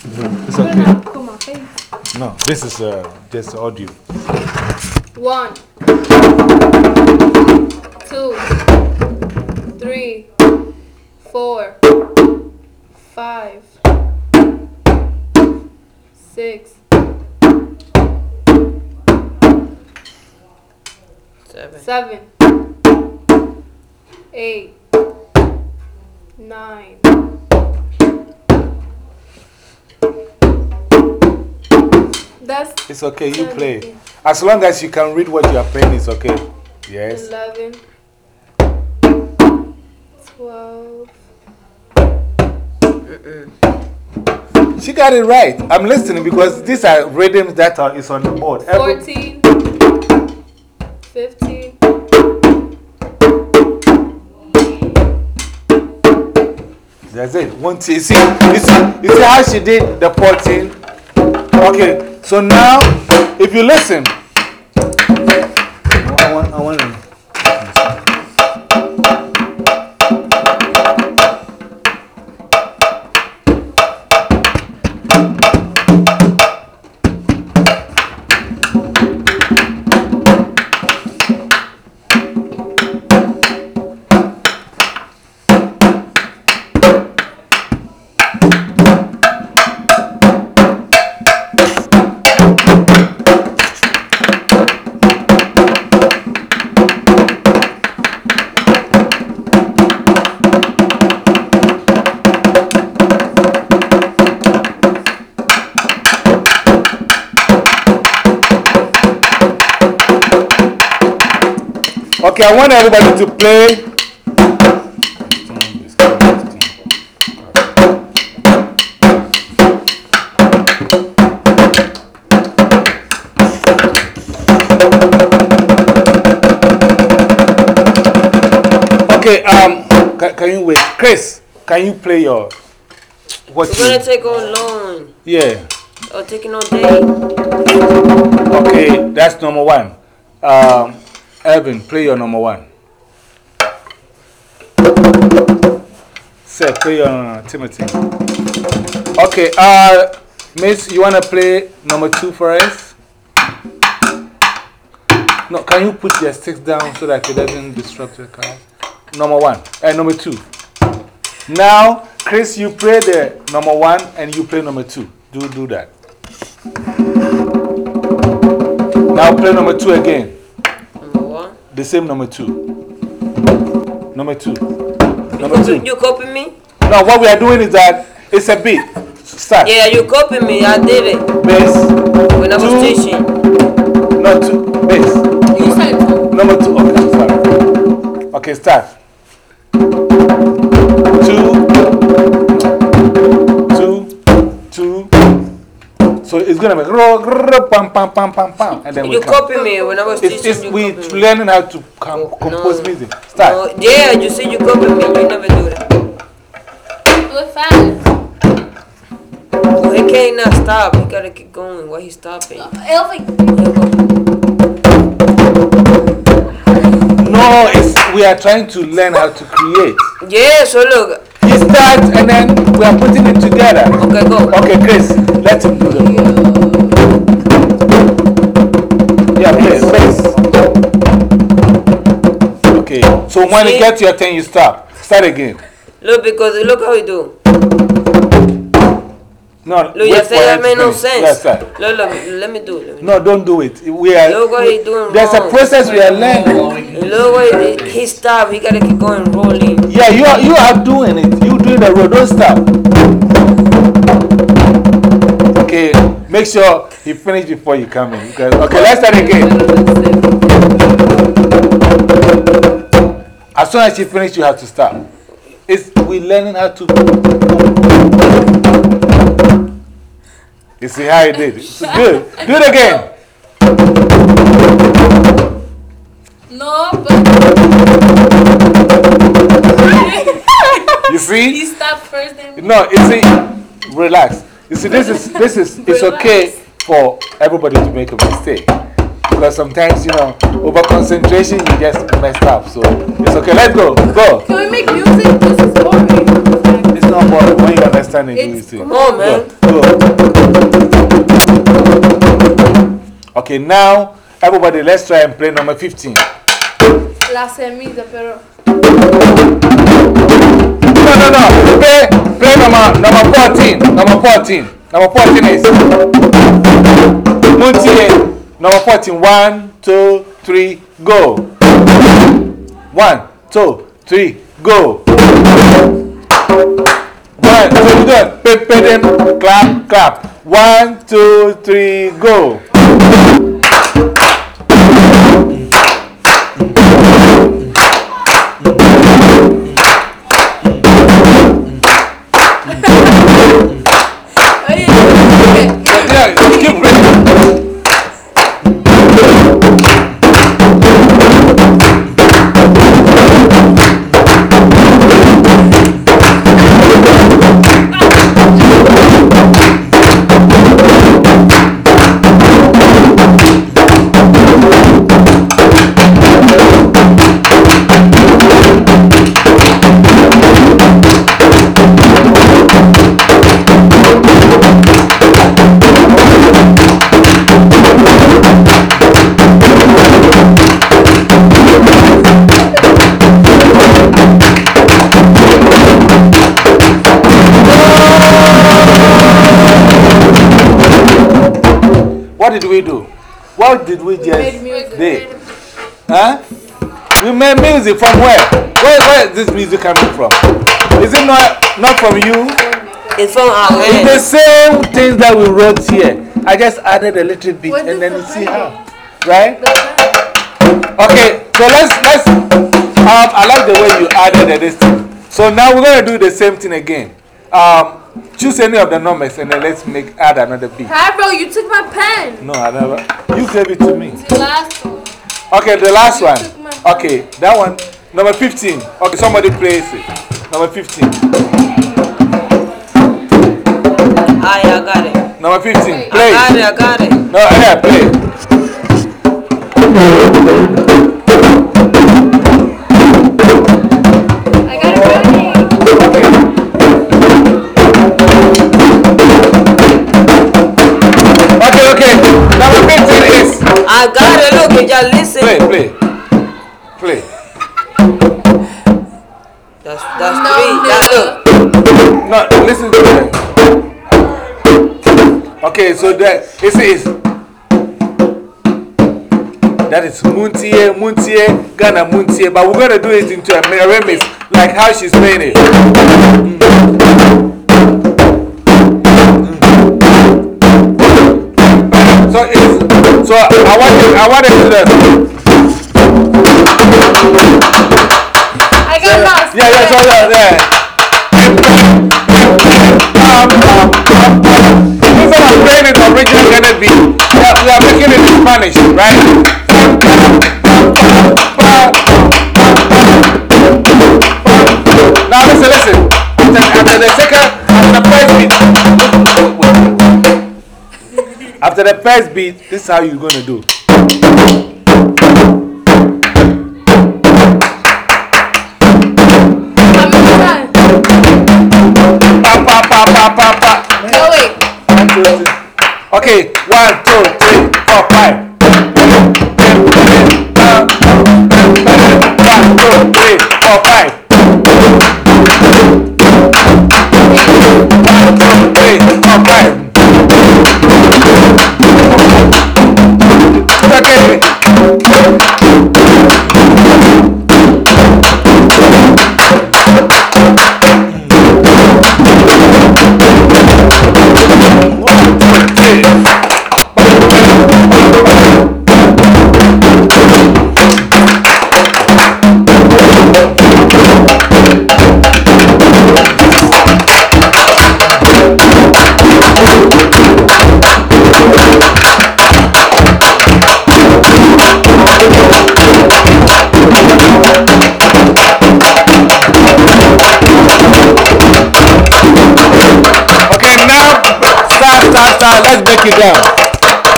It's okay. Put my face. No, this is just audio. 1, 2, 3, 4, 5, 6, 7, 8, 9. It's okay, you play. As long as you can read what you are playing, it's okay. Yes. 11, 12. She got it right. I'm listening because these are rhythms that is on the board. 14, 15. That's it. You see how she did the 14? Okay, so now, if you listen, I want to. Okay, I want everybody to play. Okay, can you wait? Chris, can you play your. What it's gonna take all long. Yeah. Or taking all day. Okay, that's number 1. Evan, play your number 1. Seth, play your Timothy. Okay, Miss, you want to play number 2 for us? No, can you put your sticks down so that it doesn't disrupt your class? Number 1, and number 2. Now, Chris, you play the number 1 and you play number 2. Do that. Now play number 2 again. The same number 2. Number 2. Number 2. You copy me? No, what we are doing is that it's a beat. Start. Yeah, you copy me. I did it. Bass. When I was teaching. No, 2. Bass. You said 2. Number 2. Okay, start. Okay, start. 2. 2. 2. So it's going to be pam, pam, pam, pam, pam. And then you copy me when I was teaching. We're learning how to compose music. Start. No, yeah, you say you copy me. You never do that. Do it fast. Well, he can't not stop. He gotta keep going. Why he stopping? No, we are trying to learn how to create. Yeah, so look. He starts and then we are putting it together. Okay, go. Okay, Chris, let him do that. Yeah, play, bass. Okay, so when you get to your turn, you stop. Start again. Look, because look how he do. No, look, you say that made no sense. Yes, sir. Look, let me do it. No, don't do it. We are. Look what he doing. There's wrong. A process we are learning. Look what he stopped. He gotta keep going rolling. Yeah, you are doing it. You doing the road. Don't stop. Okay, make sure he finish before you come in. Okay, let's start again. As soon as you finish, you have to stop. We're learning how to. You see how he did it? It's good. Do it again. No, but. You see? He stopped first. Then no, you see, relax. You see, it's okay for everybody to make a mistake. Because sometimes, over concentration, you just messed up. So it's okay. Let's go. Go. Can we make music? This is boring. not boring. When you understand it, you see. Come on, man. Go. Okay, now, everybody, let's try and play number 15. La semilla, pero. No. Play number 14. Number 14. Number 14 is Muntie. Number 14. 1, 2, 3, go. 1, 2, 3, go. 1, 2, good. Pay them. Clap. 1, 2, 3, go. Keep reading. What did we do? What did we just do? Huh? We made music from where? Where is this music coming from? Is it not from you? It's from our It's head. the same things that we wrote here. I just added a little bit and then you see how. Right? Okay, so let's I like the way you added this thing. So now we're going to do the same thing again. Choose any of the numbers and then let's add another beat. Hi, bro, you took my pen. No, I never. You gave it to me. The last one. Okay, the last one. took my pen. Okay, that one. Number 15. Okay, somebody plays it. Number 15. I got it. Number 15. Wait. Play. I got it. No, yeah, play. I got it ready. Okay. Number 15 is. I got it. Look, you just listen. Play. That's No, three. no. That's look. No, listen to that. Okay, so that it says that is Muntie, Ghana Muntie, but we're going to do it into a remix, like how she's playing it. So I want to do that. I got lost. Yeah, so yeah. Instead of playing it original Ghana beat, we are making it in Spanish, right? Now listen. After the first beat, this is how you're going to do. No, wait. Okay, 1, 2, 3, 4, 5. 1, 2, 3, 4, 5. 1, 2, 3, 4, 5. Okay. Let's break it down.